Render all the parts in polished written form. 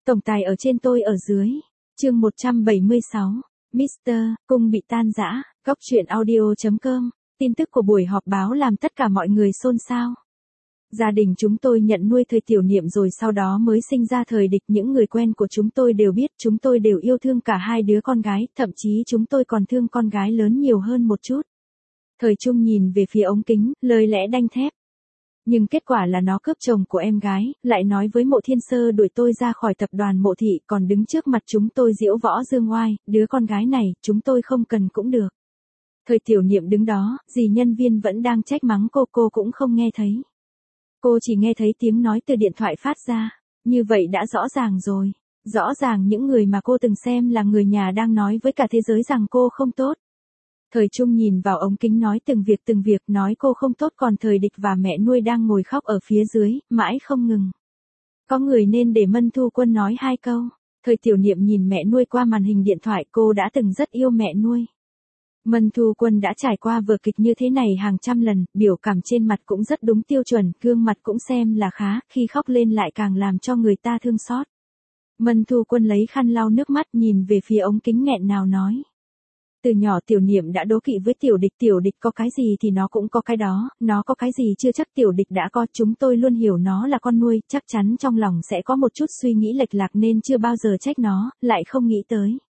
Tổng tài ở trên tôi ở dưới. Chương 176. Mr. Cung bị tan rã. Góc truyện audio.com. Tin tức của buổi họp báo làm tất cả mọi người xôn xao. Gia đình chúng tôi nhận nuôi Thời Tiểu Niệm rồi sau đó mới sinh ra Thời Địch. Những người quen của chúng tôi đều biết, chúng tôi đều yêu thương cả hai đứa con gái, thậm chí chúng tôi còn thương con gái lớn nhiều hơn một chút. Thời Trung nhìn về phía ống kính, lời lẽ đanh thép. Nhưng kết quả là nó cướp chồng của em gái, lại nói với Mộ Thiên Sơ đuổi tôi ra khỏi tập đoàn Mộ Thị, còn đứng trước mặt chúng tôi diễu võ dương oai, đứa con gái này, chúng tôi không cần cũng được. Thời Tiểu Niệm đứng đó, dì nhân viên vẫn đang trách mắng cô cũng không nghe thấy. Cô chỉ nghe thấy tiếng nói từ điện thoại phát ra, như vậy đã rõ ràng rồi. Rõ ràng những người mà cô từng xem là người nhà đang nói với cả thế giới rằng cô không tốt. Thời Trung nhìn vào ống kính nói từng việc nói cô không tốt, còn Thời Địch và mẹ nuôi đang ngồi khóc ở phía dưới, mãi không ngừng. Có người nên để Mân Thu Quân nói hai câu. Thời Tiểu Niệm nhìn mẹ nuôi qua màn hình điện thoại, cô đã từng rất yêu mẹ nuôi. Mân Thu Quân đã trải qua vở kịch như thế này hàng trăm lần, biểu cảm trên mặt cũng rất đúng tiêu chuẩn, gương mặt cũng xem là khá, khi khóc lên lại càng làm cho người ta thương xót. Mân Thu Quân lấy khăn lau nước mắt nhìn về phía ống kính nghẹn ngào nói. Từ nhỏ Tiểu Niệm đã đố kỵ với Tiểu Địch có cái gì thì nó cũng có cái đó, nó có cái gì chưa chắc Tiểu Địch đã có, chúng tôi luôn hiểu nó là con nuôi, chắc chắn trong lòng sẽ có một chút suy nghĩ lệch lạc nên chưa bao giờ trách nó, lại không nghĩ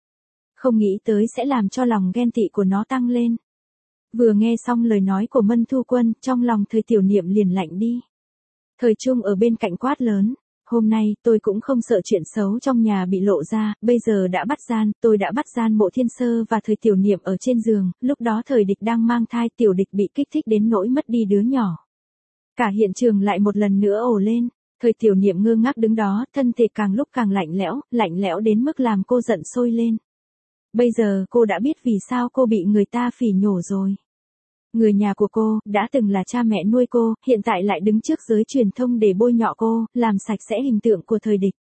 tới sẽ làm cho lòng ghen tị của nó tăng lên. Vừa nghe xong lời nói của Mân Thu Quân, trong lòng Thời Tiểu Niệm liền lạnh đi. Thời Trung ở bên cạnh quát lớn. Hôm nay, tôi cũng không sợ chuyện xấu trong nhà bị lộ ra, bây giờ tôi đã bắt gian Mộ Thiên Sơ và Thời Tiểu Niệm ở trên giường, lúc đó Thời Địch đang mang thai, Tiểu Địch bị kích thích đến nỗi mất đi đứa nhỏ. Cả hiện trường lại một lần nữa ồ lên, Thời Tiểu Niệm ngơ ngác đứng đó, thân thể càng lúc càng lạnh lẽo đến mức làm cô giận sôi lên. Bây giờ cô đã biết vì sao cô bị người ta phỉ nhổ rồi. Người nhà của cô, đã từng là cha mẹ nuôi cô, hiện tại lại đứng trước giới truyền thông để bôi nhọ cô, làm sạch sẽ hình tượng của Thời Địch.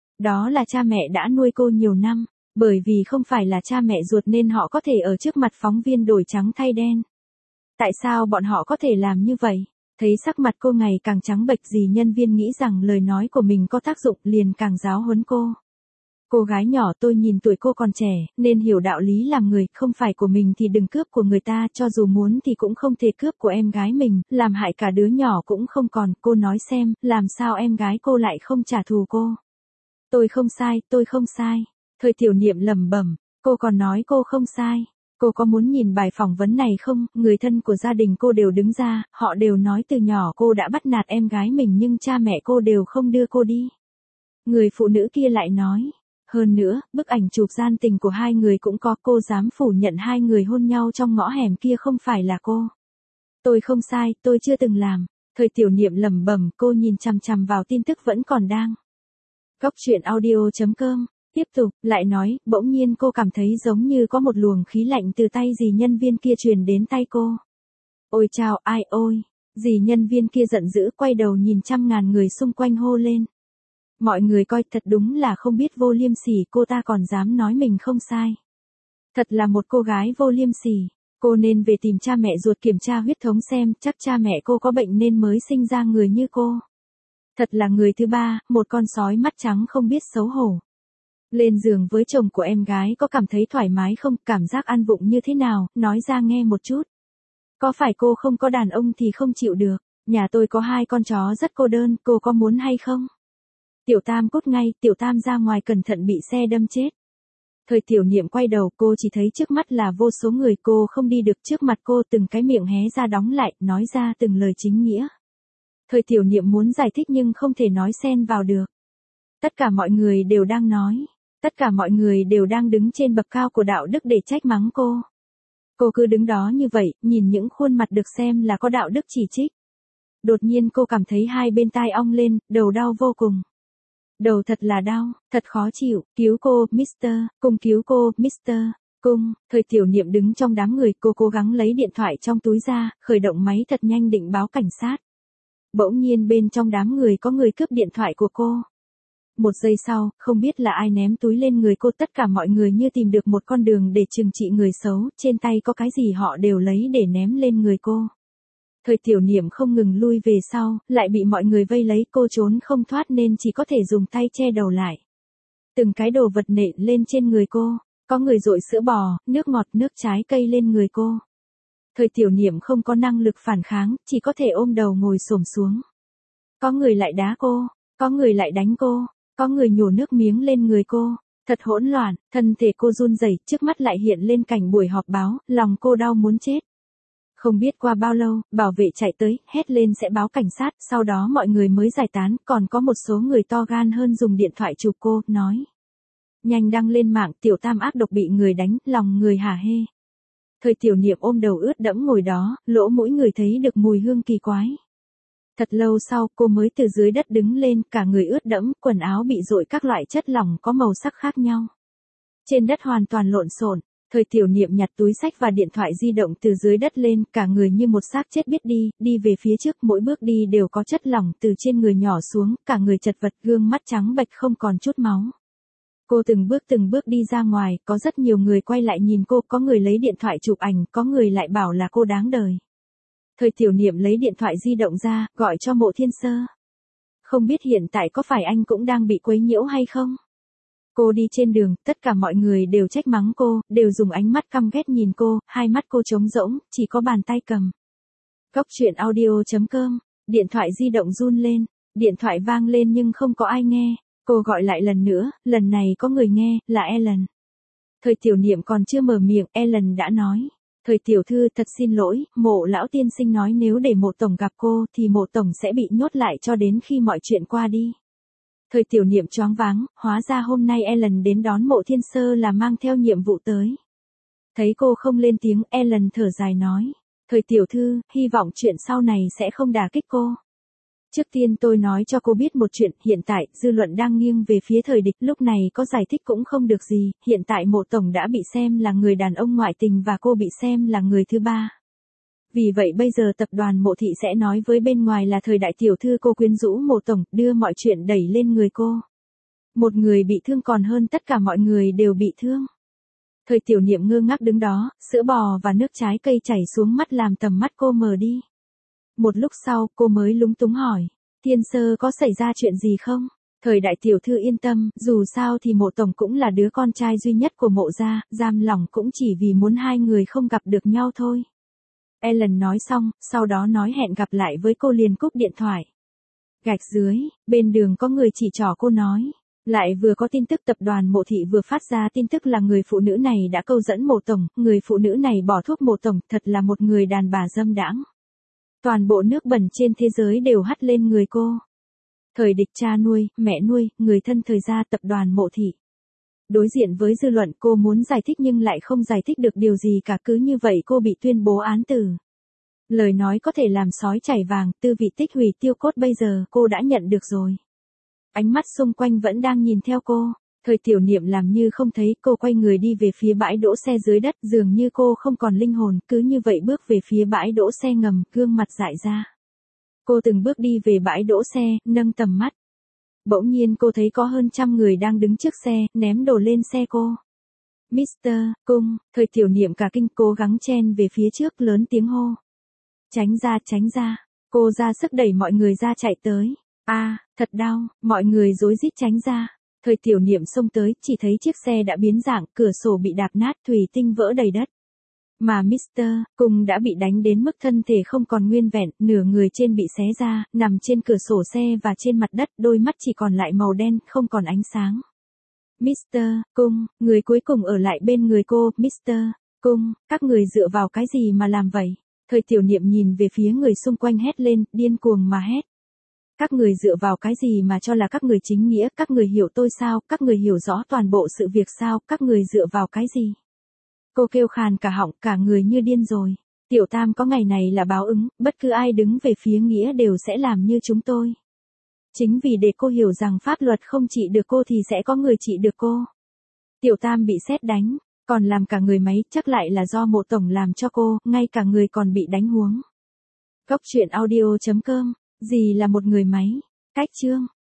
Đó là cha mẹ đã nuôi cô nhiều năm, bởi vì không phải là cha mẹ ruột nên họ có thể ở trước mặt phóng viên đổi trắng thay đen. Tại sao bọn họ có thể làm như vậy? Thấy sắc mặt cô ngày càng trắng bệch, dì nhân viên nghĩ rằng lời nói của mình có tác dụng, liền càng giáo huấn cô. Cô gái nhỏ, tôi nhìn tuổi cô còn trẻ, nên hiểu đạo lý làm người, không phải của mình thì đừng cướp của người ta, cho dù muốn thì cũng không thể cướp của em gái mình, làm hại cả đứa nhỏ cũng không còn, cô nói xem, làm sao em gái cô lại không trả thù cô. Tôi không sai. Thời Tiểu Niệm lẩm bẩm, cô còn nói cô không sai. Cô có muốn nhìn bài phỏng vấn này không? Người thân của gia đình cô đều đứng ra, họ đều nói từ nhỏ cô đã bắt nạt em gái mình nhưng cha mẹ cô đều không đưa cô đi. Người phụ nữ kia lại nói. Hơn nữa, bức ảnh chụp gian tình của hai người cũng có, cô dám phủ nhận hai người hôn nhau trong ngõ hẻm kia không phải là cô. Tôi không sai, tôi chưa từng làm. Thời Tiểu Niệm lẩm bẩm, cô nhìn chằm chằm vào tin tức vẫn còn đang. Góc truyện audio.com, tiếp tục, lại nói, bỗng nhiên cô cảm thấy giống như có một luồng khí lạnh từ tay dì nhân viên kia truyền đến tay cô. Ôi chao, ai ôi, dì nhân viên kia giận dữ quay đầu nhìn trăm ngàn người xung quanh hô lên. Mọi người coi, thật đúng là không biết vô liêm sỉ, cô ta còn dám nói mình không sai. Thật là một cô gái vô liêm sỉ, cô nên về tìm cha mẹ ruột kiểm tra huyết thống xem, chắc cha mẹ cô có bệnh nên mới sinh ra người như cô. Thật là người thứ ba, một con sói mắt trắng không biết xấu hổ. Lên giường với chồng của em gái có cảm thấy thoải mái không, cảm giác ăn vụng như thế nào, nói ra nghe một chút. Có phải cô không có đàn ông thì không chịu được, nhà tôi có 2 con chó rất cô đơn, cô có muốn hay không? Tiểu Tam cút ngay, Tiểu Tam ra ngoài cẩn thận bị xe đâm chết. Thời Tiểu Niệm quay đầu, cô chỉ thấy trước mắt là vô số người, cô không đi được, trước mặt cô từng cái miệng hé ra đóng lại, nói ra từng lời chính nghĩa. Thời Tiểu Niệm muốn giải thích nhưng không thể nói xen vào được. Tất cả mọi người đều đang nói, tất cả mọi người đều đang đứng trên bậc cao của đạo đức để trách mắng cô. Cô cứ đứng đó như vậy, nhìn những khuôn mặt được xem là có đạo đức chỉ trích. Đột nhiên cô cảm thấy hai bên tai ong lên, đầu đau vô cùng. Đầu thật là đau, thật khó chịu, cứu cô, Mr. Cung cứu cô, Mr. Cung. Thời Tiểu Niệm đứng trong đám người, cô cố gắng lấy điện thoại trong túi ra, khởi động máy thật nhanh định báo cảnh sát. Bỗng nhiên bên trong đám người có người cướp điện thoại của cô. Một giây sau, không biết là ai ném túi lên người cô, tất cả mọi người như tìm được một con đường để trừng trị người xấu, trên tay có cái gì họ đều lấy để ném lên người cô. Thời Tiểu Niệm không ngừng lui về sau, lại bị mọi người vây lấy, cô trốn không thoát nên chỉ có thể dùng tay che đầu lại. Từng cái đồ vật nện lên trên người cô, có người dội sữa bò, nước ngọt, nước trái cây lên người cô. Thời tiểu niệm không có năng lực phản kháng, chỉ có thể ôm đầu ngồi xổm xuống. Có người lại đá cô, có người lại đánh cô, có người nhổ nước miếng lên người cô. Thật hỗn loạn, thân thể cô run rẩy, trước mắt lại hiện lên cảnh buổi họp báo, lòng cô đau muốn chết. Không biết qua bao lâu, bảo vệ chạy tới, hét lên sẽ báo cảnh sát, sau đó mọi người mới giải tán, còn có một số người to gan hơn dùng điện thoại chụp cô, nói. Nhanh đăng lên mạng, tiểu tam ác độc bị người đánh, lòng người hả hê. Thời tiểu niệm ôm đầu ướt đẫm ngồi đó, lỗ mũi người thấy được mùi hương kỳ quái. Thật lâu sau, cô mới từ dưới đất đứng lên, cả người ướt đẫm, quần áo bị dội các loại chất lỏng có màu sắc khác nhau. Trên đất hoàn toàn lộn xộn. Thời tiểu niệm nhặt túi sách và điện thoại di động từ dưới đất lên, cả người như một xác chết biết đi, đi về phía trước, mỗi bước đi đều có chất lỏng từ trên người nhỏ xuống, cả người chật vật, gương mắt trắng bệch không còn chút máu. Cô từng bước đi ra ngoài, có rất nhiều người quay lại nhìn cô, có người lấy điện thoại chụp ảnh, có người lại bảo là cô đáng đời. Thời tiểu niệm lấy điện thoại di động ra, gọi cho Mộ Thiên Sơ. Không biết hiện tại có phải anh cũng đang bị quấy nhiễu hay không? Cô đi trên đường, tất cả mọi người đều trách mắng cô, đều dùng ánh mắt căm ghét nhìn cô, hai mắt cô trống rỗng, chỉ có bàn tay cầm. Góc truyện audio.com, điện thoại di động run lên, điện thoại vang lên nhưng không có ai nghe. Cô gọi lại lần nữa, lần này có người nghe, là Ellen. Thời tiểu niệm còn chưa mở miệng, Ellen đã nói. Thời tiểu thư thật xin lỗi, Mộ lão tiên sinh nói nếu để Mộ tổng gặp cô thì Mộ tổng sẽ bị nhốt lại cho đến khi mọi chuyện qua đi. Thời tiểu niệm choáng váng, hóa ra hôm nay Ellen đến đón Mộ Thiên Sơ là mang theo nhiệm vụ tới. Thấy cô không lên tiếng, Ellen thở dài nói. Thời tiểu thư, hy vọng chuyện sau này sẽ không đả kích cô. Trước tiên tôi nói cho cô biết một chuyện, hiện tại, dư luận đang nghiêng về phía thời địch, lúc này có giải thích cũng không được gì, hiện tại Mộ tổng đã bị xem là người đàn ông ngoại tình và cô bị xem là người thứ ba. Vì vậy bây giờ tập đoàn Mộ thị sẽ nói với bên ngoài là thời đại tiểu thư cô quyến rũ Mộ tổng, đưa mọi chuyện đẩy lên người cô. Một người bị thương còn hơn tất cả mọi người đều bị thương. Thời tiểu niệm ngơ ngác đứng đó, sữa bò và nước trái cây chảy xuống mắt làm tầm mắt cô mờ đi. Một lúc sau, cô mới lúng túng hỏi, Thiên Sơ có xảy ra chuyện gì không? Thời đại tiểu thư yên tâm, dù sao thì Mộ tổng cũng là đứa con trai duy nhất của Mộ gia, giam lỏng cũng chỉ vì muốn hai người không gặp được nhau thôi. Ellen nói xong, sau đó nói hẹn gặp lại với cô liền cúp điện thoại. Gạch dưới, bên đường có người chỉ trỏ cô nói. Lại vừa có tin tức tập đoàn Mộ thị vừa phát ra tin tức là người phụ nữ này đã câu dẫn Mộ tổng, người phụ nữ này bỏ thuốc Mộ tổng, thật là một người đàn bà dâm đãng. Toàn bộ nước bẩn trên thế giới đều hắt lên người cô. Thời địch cha nuôi, mẹ nuôi, người thân thời gia tập đoàn Mộ thị. Đối diện với dư luận cô muốn giải thích nhưng lại không giải thích được điều gì cả, cứ như vậy cô bị tuyên bố án tử. Lời nói có thể làm sói chảy vàng, tư vị tích hủy tiêu cốt bây giờ cô đã nhận được rồi. Ánh mắt xung quanh vẫn đang nhìn theo cô. Thời tiểu niệm làm như không thấy, cô quay người đi về phía bãi đỗ xe dưới đất, dường như cô không còn linh hồn, cứ như vậy bước về phía bãi đỗ xe ngầm, gương mặt dại ra. Cô từng bước đi về bãi đỗ xe, nâng tầm mắt. Bỗng nhiên cô thấy có hơn 100 người đang đứng trước xe, ném đồ lên xe cô. Mr. Cung, thời tiểu niệm cả kinh cố gắng chen về phía trước lớn tiếng hô. Tránh ra, cô ra sức đẩy mọi người ra chạy tới. Thật đau, mọi người rối rít tránh ra. Thời tiểu niệm xông tới, chỉ thấy chiếc xe đã biến dạng, cửa sổ bị đạp nát, thủy tinh vỡ đầy đất. Mà Mr. Cung đã bị đánh đến mức thân thể không còn nguyên vẹn, nửa người trên bị xé ra, nằm trên cửa sổ xe và trên mặt đất, đôi mắt chỉ còn lại màu đen, không còn ánh sáng. Mr. Cung, người cuối cùng ở lại bên người cô, Mr. Cung, các người dựa vào cái gì mà làm vậy? Thời tiểu niệm nhìn về phía người xung quanh hét lên, điên cuồng mà hét. Các người dựa vào cái gì mà cho là các người chính nghĩa, các người hiểu tôi sao, các người hiểu rõ toàn bộ sự việc sao, các người dựa vào cái gì? Cô kêu khàn cả họng, cả người như điên rồi. Tiểu tam có ngày này là báo ứng, bất cứ ai đứng về phía nghĩa đều sẽ làm như chúng tôi. Chính vì để cô hiểu rằng pháp luật không trị được cô thì sẽ có người trị được cô. Tiểu tam bị sét đánh, còn làm cả người máy, chắc lại là do Mộ tổng làm cho cô, ngay cả người còn bị đánh huống. Góc truyện audio.com, gì là một người máy? Cách chương